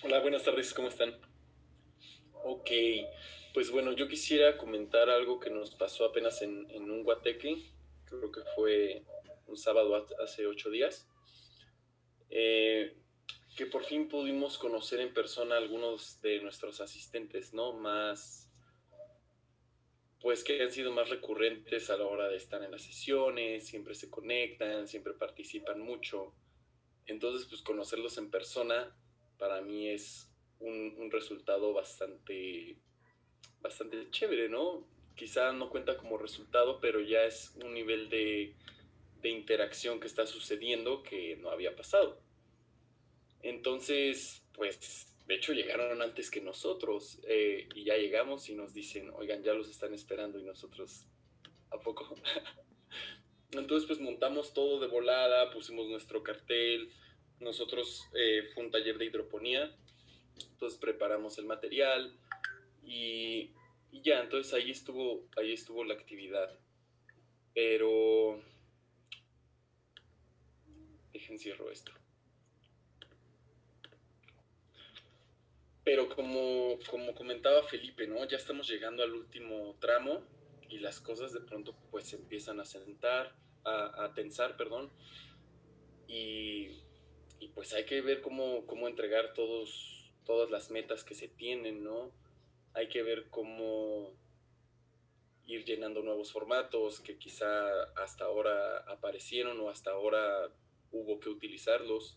Hola, buenas tardes, ¿cómo están? Ok, pues bueno, yo quisiera comentar algo que nos pasó apenas en un guateque, creo que fue un sábado hace 8 días, eh, que por fin pudimos conocer en persona a algunos de nuestros asistentes, ¿no? Pues que han sido más recurrentes a la hora de estar en las sesiones, siempre se conectan, siempre participan mucho. Entonces, pues conocerlos en persona para mí es un resultado bastante chévere, ¿no? Quizá no cuenta como resultado, pero ya es un nivel de interacción que está sucediendo que no había pasado. Entonces, pues, de hecho llegaron antes que nosotros y ya llegamos y nos dicen, oigan, ya los están esperando y nosotros, ¿a poco? Entonces, pues montamos todo de volada, pusimos nuestro cartel, nosotros fue un taller de hidroponía, entonces preparamos el material, y, y ya, entonces ahí estuvo la actividad. Pero, dejen cierro esto. Pero como comentaba Felipe, ¿no? Ya estamos llegando al último tramo y las cosas de pronto pues se empiezan a sentar, a tensar, perdón, y, y pues hay que ver cómo entregar todas las metas que se tienen, ¿no? Hay que ver cómo ir llenando nuevos formatos que quizá hasta ahora aparecieron o hasta ahora hubo que utilizarlos.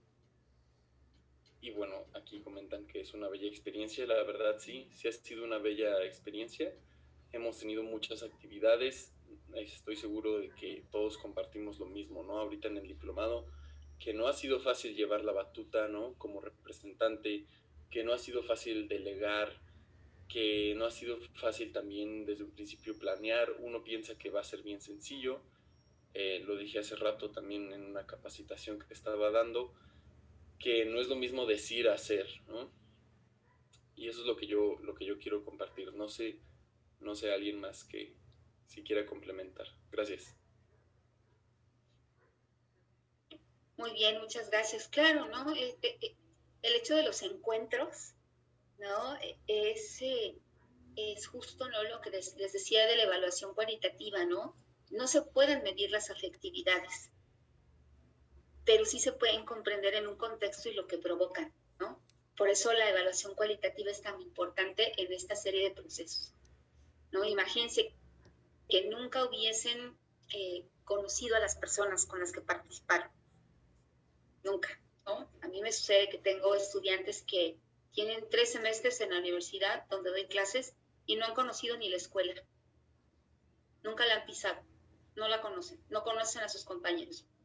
Y bueno, aquí comentan que es una bella experiencia, la verdad sí, sí ha sido una bella experiencia. Hemos tenido muchas actividades, estoy seguro de que todos compartimos lo mismo, ¿no? Ahorita en el diplomado, que no ha sido fácil llevar la batuta, ¿no? Como representante, que no ha sido fácil delegar, que no ha sido fácil también desde un principio planear. Uno piensa que va a ser bien sencillo, lo dije hace rato también en una capacitación que estaba dando, que no es lo mismo decir a hacer, ¿no? Y eso es lo que yo quiero compartir. No sé alguien más que si quiera complementar. Gracias. Muy bien, muchas gracias. Claro, ¿no? El hecho de los encuentros, ¿no? Es justo, ¿no? Lo que les decía de la evaluación cualitativa, ¿no? No se pueden medir las afectividades, pero sí se pueden comprender en un contexto y lo que provocan, ¿no? Por eso la evaluación cualitativa es tan importante en esta serie de procesos, ¿no? Imagínense que nunca hubiesen conocido a las personas con las que participaron, nunca, ¿no? A mí me sucede que tengo estudiantes que tienen 3 semestres en la universidad donde doy clases y no han conocido ni la escuela, nunca la han pisado, no la conocen, no conocen a sus compañeros.